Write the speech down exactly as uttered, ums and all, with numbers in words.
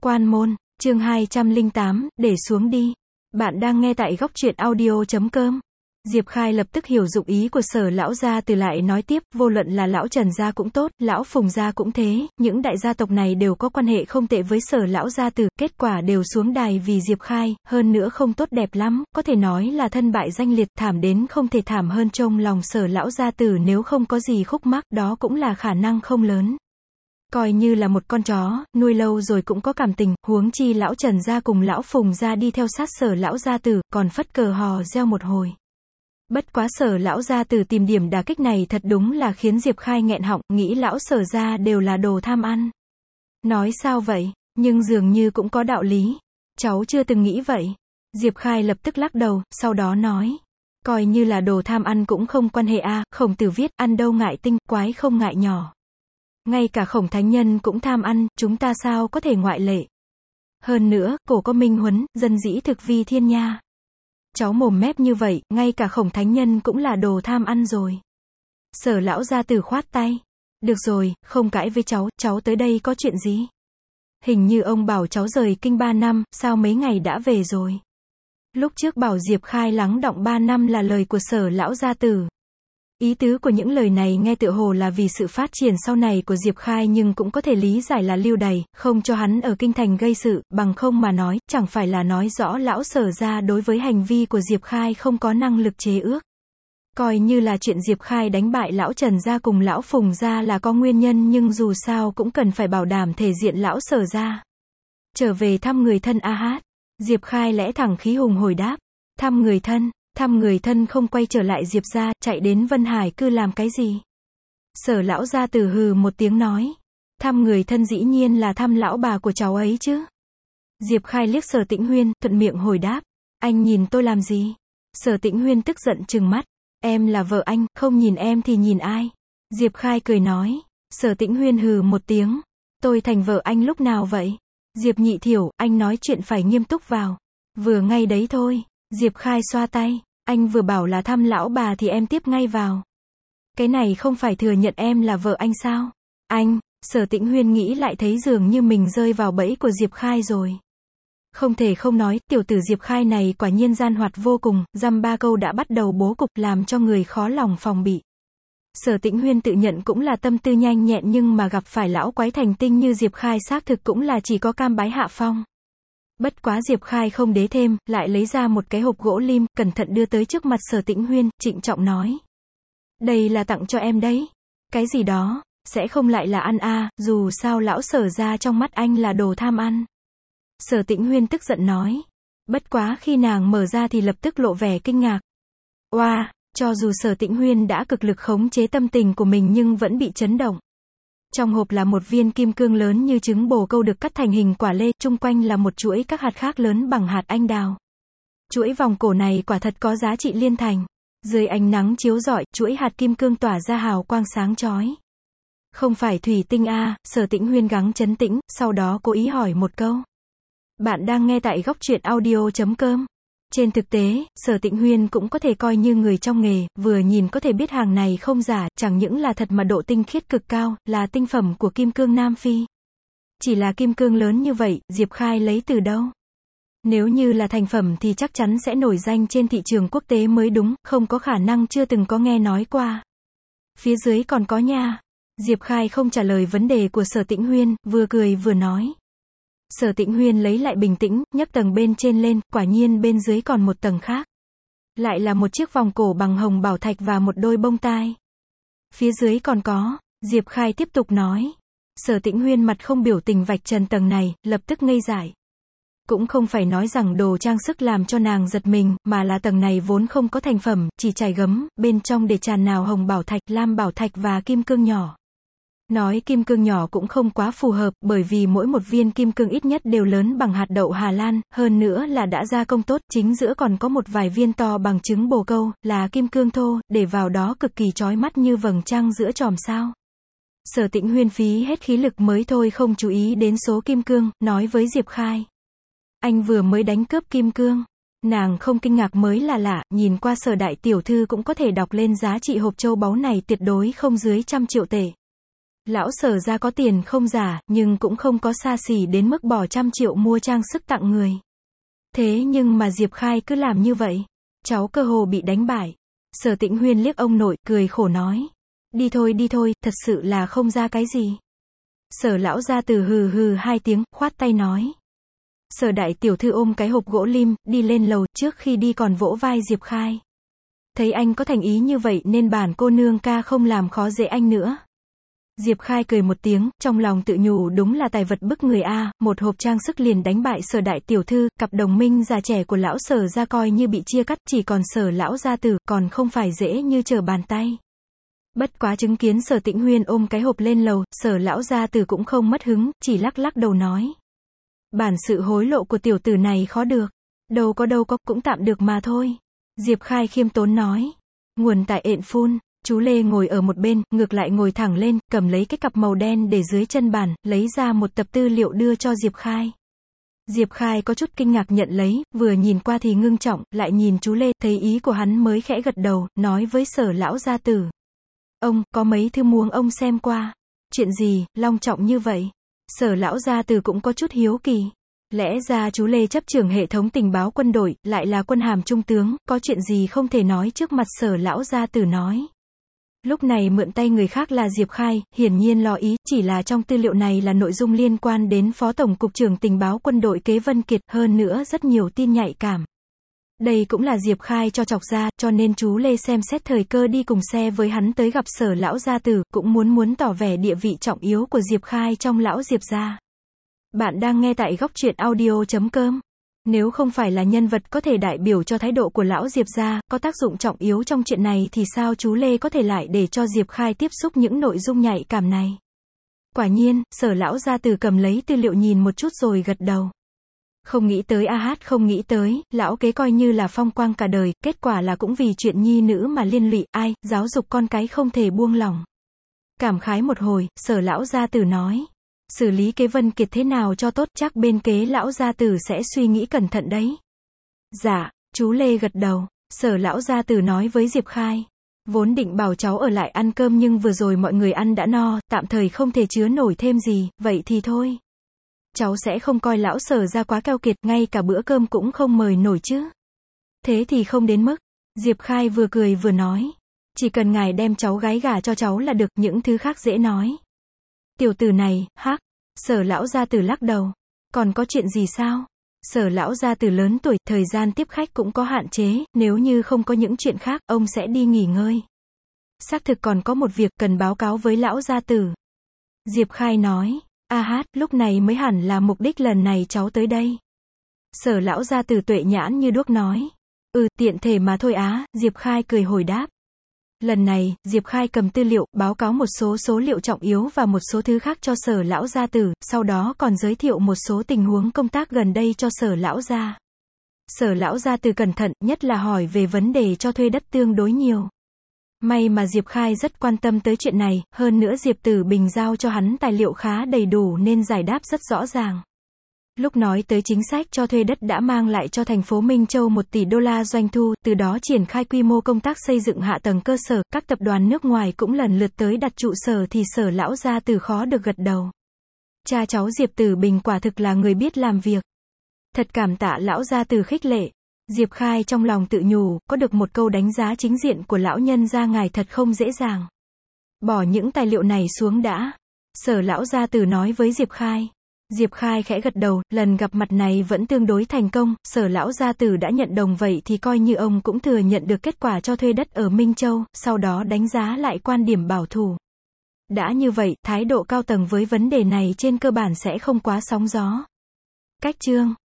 Quan môn, chương hai trăm lẻ tám, để xuống đi. Bạn đang nghe tại góc truyện audio chấm com. Diệp Khai lập tức hiểu dụng ý của Sở lão gia từ, lại nói tiếp, vô luận là lão Trần gia cũng tốt, lão Phùng gia cũng thế, những đại gia tộc này đều có quan hệ không tệ với Sở lão gia từ, kết quả đều xuống đài vì Diệp Khai, hơn nữa không tốt đẹp lắm, có thể nói là thân bại danh liệt, thảm đến không thể thảm hơn. Trong lòng Sở lão gia từ nếu không có gì khúc mắc, đó cũng là khả năng không lớn. Coi như là một con chó, nuôi lâu rồi cũng có cảm tình, huống chi lão Trần gia cùng lão Phùng gia đi theo sát Sở lão gia tử, còn phất cờ hò reo một hồi. Bất quá Sở lão gia tử tìm điểm đả kích này thật đúng là khiến Diệp Khai nghẹn họng, nghĩ lão Sở gia đều là đồ tham ăn. Nói sao vậy, nhưng dường như cũng có đạo lý. Cháu chưa từng nghĩ vậy. Diệp Khai lập tức lắc đầu, sau đó nói. Coi như là đồ tham ăn cũng không quan hệ a, à, Khổng Tử viết, ăn đâu ngại tinh, quái không ngại nhỏ. Ngay cả Khổng thánh nhân cũng tham ăn, chúng ta sao có thể ngoại lệ. Hơn nữa, cổ có minh huấn, dân dĩ thực vi thiên nha. Cháu mồm mép như vậy, ngay cả Khổng thánh nhân cũng là đồ tham ăn rồi. Sở lão gia tử khoát tay. Được rồi, không cãi với cháu, cháu tới đây có chuyện gì? Hình như ông bảo cháu rời kinh ba năm, sao mấy ngày đã về rồi? Lúc trước bảo Diệp Khai lắng đọng ba năm là lời của Sở lão gia tử. Ý tứ của những lời này nghe tựa hồ là vì sự phát triển sau này của Diệp Khai, nhưng cũng có thể lý giải là lưu đày, không cho hắn ở kinh thành gây sự, bằng không mà nói, chẳng phải là nói rõ lão Sở gia đối với hành vi của Diệp Khai không có năng lực chế ước. Coi như là chuyện Diệp Khai đánh bại lão Trần gia cùng lão Phùng gia là có nguyên nhân, nhưng dù sao cũng cần phải bảo đảm thể diện lão Sở gia. Trở về thăm người thân a hát. Diệp Khai lẽ thẳng khí hùng hồi đáp. Thăm người thân. Thăm người thân không quay trở lại Diệp gia, chạy đến Vân Hải cư làm cái gì? Sở lão gia tử hừ một tiếng nói. Thăm người thân dĩ nhiên là thăm lão bà của cháu ấy chứ. Diệp Khai liếc Sở Tĩnh Huyên, thuận miệng hồi đáp. Anh nhìn tôi làm gì? Sở Tĩnh Huyên tức giận trừng mắt. Em là vợ anh, không nhìn em thì nhìn ai? Diệp Khai cười nói. Sở Tĩnh Huyên hừ một tiếng. Tôi thành vợ anh lúc nào vậy? Diệp Nhị Thiểu, anh nói chuyện phải nghiêm túc vào. Vừa ngay đấy thôi. Diệp Khai xoa tay. Anh vừa bảo là thăm lão bà thì em tiếp ngay vào. Cái này không phải thừa nhận em là vợ anh sao? Anh, Sở Tĩnh Huyên nghĩ lại thấy dường như mình rơi vào bẫy của Diệp Khai rồi. Không thể không nói, tiểu tử Diệp Khai này quả nhiên gian hoạt vô cùng, dăm ba câu đã bắt đầu bố cục làm cho người khó lòng phòng bị. Sở Tĩnh Huyên tự nhận cũng là tâm tư nhanh nhẹn, nhưng mà gặp phải lão quái thành tinh như Diệp Khai xác thực cũng là chỉ có cam bái hạ phong. Bất quá Diệp Khai không đế thêm, lại lấy ra một cái hộp gỗ lim, cẩn thận đưa tới trước mặt Sở Tĩnh Huyên, trịnh trọng nói. Đây là tặng cho em đấy. Cái gì đó, sẽ không lại là ăn a, à, dù sao lão Sở gia trong mắt anh là đồ tham ăn. Sở Tĩnh Huyên tức giận nói. Bất quá khi nàng mở ra thì lập tức lộ vẻ kinh ngạc. Oa, wow, cho dù Sở Tĩnh Huyên đã cực lực khống chế tâm tình của mình nhưng vẫn bị chấn động. Trong hộp là một viên kim cương lớn như trứng bồ câu được cắt thành hình quả lê, chung quanh là một chuỗi các hạt khác lớn bằng hạt anh đào. Chuỗi vòng cổ này quả thật có giá trị liên thành. Dưới ánh nắng chiếu rọi, chuỗi hạt kim cương tỏa ra hào quang sáng chói. Không phải thủy tinh a, à, Sở Tĩnh Huyên gắng trấn tĩnh, sau đó cố ý hỏi một câu. Bạn đang nghe tại góc truyện audio chấm com. Trên thực tế, Sở Tĩnh Huyên cũng có thể coi như người trong nghề, vừa nhìn có thể biết hàng này không giả, chẳng những là thật mà độ tinh khiết cực cao, là tinh phẩm của kim cương Nam Phi. Chỉ là kim cương lớn như vậy, Diệp Khai lấy từ đâu? Nếu như là thành phẩm thì chắc chắn sẽ nổi danh trên thị trường quốc tế mới đúng, không có khả năng chưa từng có nghe nói qua. Phía dưới còn có nha. Diệp Khai không trả lời vấn đề của Sở Tĩnh Huyên, vừa cười vừa nói. Sở Tĩnh Huyên lấy lại bình tĩnh, nhấc tầng bên trên lên, quả nhiên bên dưới còn một tầng khác. Lại là một chiếc vòng cổ bằng hồng bảo thạch và một đôi bông tai. Phía dưới còn có, Diệp Khai tiếp tục nói. Sở Tĩnh Huyên mặt không biểu tình vạch trần tầng này, lập tức ngây dại. Cũng không phải nói rằng đồ trang sức làm cho nàng giật mình, mà là tầng này vốn không có thành phẩm, chỉ chải gấm, bên trong để tràn nào hồng bảo thạch, lam bảo thạch và kim cương nhỏ. Nói kim cương nhỏ cũng không quá phù hợp, bởi vì mỗi một viên kim cương ít nhất đều lớn bằng hạt đậu Hà Lan, hơn nữa là đã gia công tốt, chính giữa còn có một vài viên to bằng trứng bồ câu, là kim cương thô, để vào đó cực kỳ chói mắt như vầng trăng giữa chòm sao. Sở Tĩnh Huyên phí hết khí lực mới thôi không chú ý đến số kim cương, nói với Diệp Khai. Anh vừa mới đánh cướp kim cương. Nàng không kinh ngạc mới là lạ, nhìn qua Sở đại tiểu thư cũng có thể đọc lên giá trị hộp châu báu này tuyệt đối không dưới trăm triệu tệ. Lão Sở gia có tiền không giả, nhưng cũng không có xa xỉ đến mức bỏ trăm triệu mua trang sức tặng người. Thế nhưng mà Diệp Khai cứ làm như vậy. Cháu cơ hồ bị đánh bại. Sở Tĩnh Huyên liếc ông nội, cười khổ nói. Đi thôi đi thôi, thật sự là không ra cái gì. Sở lão gia từ hừ hừ hai tiếng, khoát tay nói. Sở đại tiểu thư ôm cái hộp gỗ lim, đi lên lầu, trước khi đi còn vỗ vai Diệp Khai. Thấy anh có thành ý như vậy nên bản cô nương ca không làm khó dễ anh nữa. Diệp Khai cười một tiếng, trong lòng tự nhủ đúng là tài vật bức người a, một hộp trang sức liền đánh bại Sở đại tiểu thư, cặp đồng minh già trẻ của lão Sở gia coi như bị chia cắt, chỉ còn Sở lão gia tử, còn không phải dễ như trở bàn tay. Bất quá chứng kiến Sở Tĩnh Huyên ôm cái hộp lên lầu, Sở lão gia tử cũng không mất hứng, chỉ lắc lắc đầu nói. Bản sự hối lộ của tiểu tử này khó được. Đâu có đâu có, cũng tạm được mà thôi. Diệp Khai khiêm tốn nói. Nguồn tại ện phun. Chú Lê ngồi ở một bên, ngược lại ngồi thẳng lên, cầm lấy cái cặp màu đen để dưới chân bàn, lấy ra một tập tư liệu đưa cho Diệp Khai. Diệp Khai có chút kinh ngạc nhận lấy, vừa nhìn qua thì ngưng trọng, lại nhìn chú Lê, thấy ý của hắn mới khẽ gật đầu, nói với Sở lão gia tử. Ông, có mấy thư muốn ông xem qua. Chuyện gì, long trọng như vậy? Sở lão gia tử cũng có chút hiếu kỳ. Lẽ ra chú Lê chấp trưởng hệ thống tình báo quân đội, lại là quân hàm trung tướng, có chuyện gì không thể nói trước mặt Sở lão gia tử nói. Lúc này mượn tay người khác là Diệp Khai, hiển nhiên lo ý, chỉ là trong tư liệu này là nội dung liên quan đến Phó Tổng cục trưởng tình báo quân đội Kế Vân Kiệt, hơn nữa rất nhiều tin nhạy cảm. Đây cũng là Diệp Khai cho chọc ra, cho nên chú Lê xem xét thời cơ đi cùng xe với hắn tới gặp Sở lão gia tử, cũng muốn muốn tỏ vẻ địa vị trọng yếu của Diệp Khai trong lão Diệp gia. Bạn đang nghe tại góc truyện audio chấm com. Nếu không phải là nhân vật có thể đại biểu cho thái độ của lão Diệp gia, có tác dụng trọng yếu trong chuyện này thì sao chú Lê có thể lại để cho Diệp Khai tiếp xúc những nội dung nhạy cảm này. Quả nhiên, Sở lão gia tử cầm lấy tư liệu nhìn một chút rồi gật đầu. Không nghĩ tới a hát không nghĩ tới, lão kế coi như là phong quang cả đời, kết quả là cũng vì chuyện nhi nữ mà liên lụy, ai, giáo dục con cái không thể buông lỏng. Cảm khái một hồi, Sở lão gia tử nói. Xử lý Kế Vân Kiệt thế nào cho tốt, chắc bên kế lão gia tử sẽ suy nghĩ cẩn thận đấy. Dạ, chú Lê gật đầu. Sở lão gia tử nói với Diệp Khai. Vốn định bảo cháu ở lại ăn cơm nhưng vừa rồi mọi người ăn đã no, tạm thời không thể chứa nổi thêm gì, vậy thì thôi. Cháu sẽ không coi lão Sở ra quá keo kiệt, ngay cả bữa cơm cũng không mời nổi chứ. Thế thì không đến mức. Diệp Khai vừa cười vừa nói. Chỉ cần ngài đem cháu gái gả cho cháu là được, những thứ khác dễ nói. Tiểu tử này, hắc. Sở lão gia tử lắc đầu. Còn có chuyện gì sao? Sở lão gia tử lớn tuổi, thời gian tiếp khách cũng có hạn chế, nếu như không có những chuyện khác, ông sẽ đi nghỉ ngơi. Xác thực còn có một việc cần báo cáo với lão gia tử. Diệp Khai nói. A hát, lúc này mới hẳn là mục đích lần này cháu tới đây. Sở lão gia tử tuệ nhãn như đuốc nói. Ừ, tiện thể mà thôi á, Diệp Khai cười hồi đáp. Lần này, Diệp Khai cầm tư liệu, báo cáo một số số liệu trọng yếu và một số thứ khác cho Sở lão gia tử, sau đó còn giới thiệu một số tình huống công tác gần đây cho Sở lão gia. Sở lão gia tử cẩn thận, nhất là hỏi về vấn đề cho thuê đất tương đối nhiều. May mà Diệp Khai rất quan tâm tới chuyện này, hơn nữa Diệp Tử Bình giao cho hắn tài liệu khá đầy đủ nên giải đáp rất rõ ràng. Lúc nói tới chính sách cho thuê đất đã mang lại cho thành phố Minh Châu một tỷ đô la doanh thu, từ đó triển khai quy mô công tác xây dựng hạ tầng cơ sở, các tập đoàn nước ngoài cũng lần lượt tới đặt trụ sở thì Sở lão gia tử khó được gật đầu. Cha cháu Diệp Tử Bình quả thực là người biết làm việc. Thật cảm tạ lão gia tử khích lệ. Diệp Khai trong lòng tự nhủ, có được một câu đánh giá chính diện của lão nhân gia ngài thật không dễ dàng. Bỏ những tài liệu này xuống đã. Sở lão gia tử nói với Diệp Khai. Diệp Khai khẽ gật đầu, lần gặp mặt này vẫn tương đối thành công, Sở lão gia tử đã nhận đồng vậy thì coi như ông cũng thừa nhận được kết quả cho thuê đất ở Minh Châu, sau đó đánh giá lại quan điểm bảo thủ. Đã như vậy, thái độ cao tầng với vấn đề này trên cơ bản sẽ không quá sóng gió. Cách chương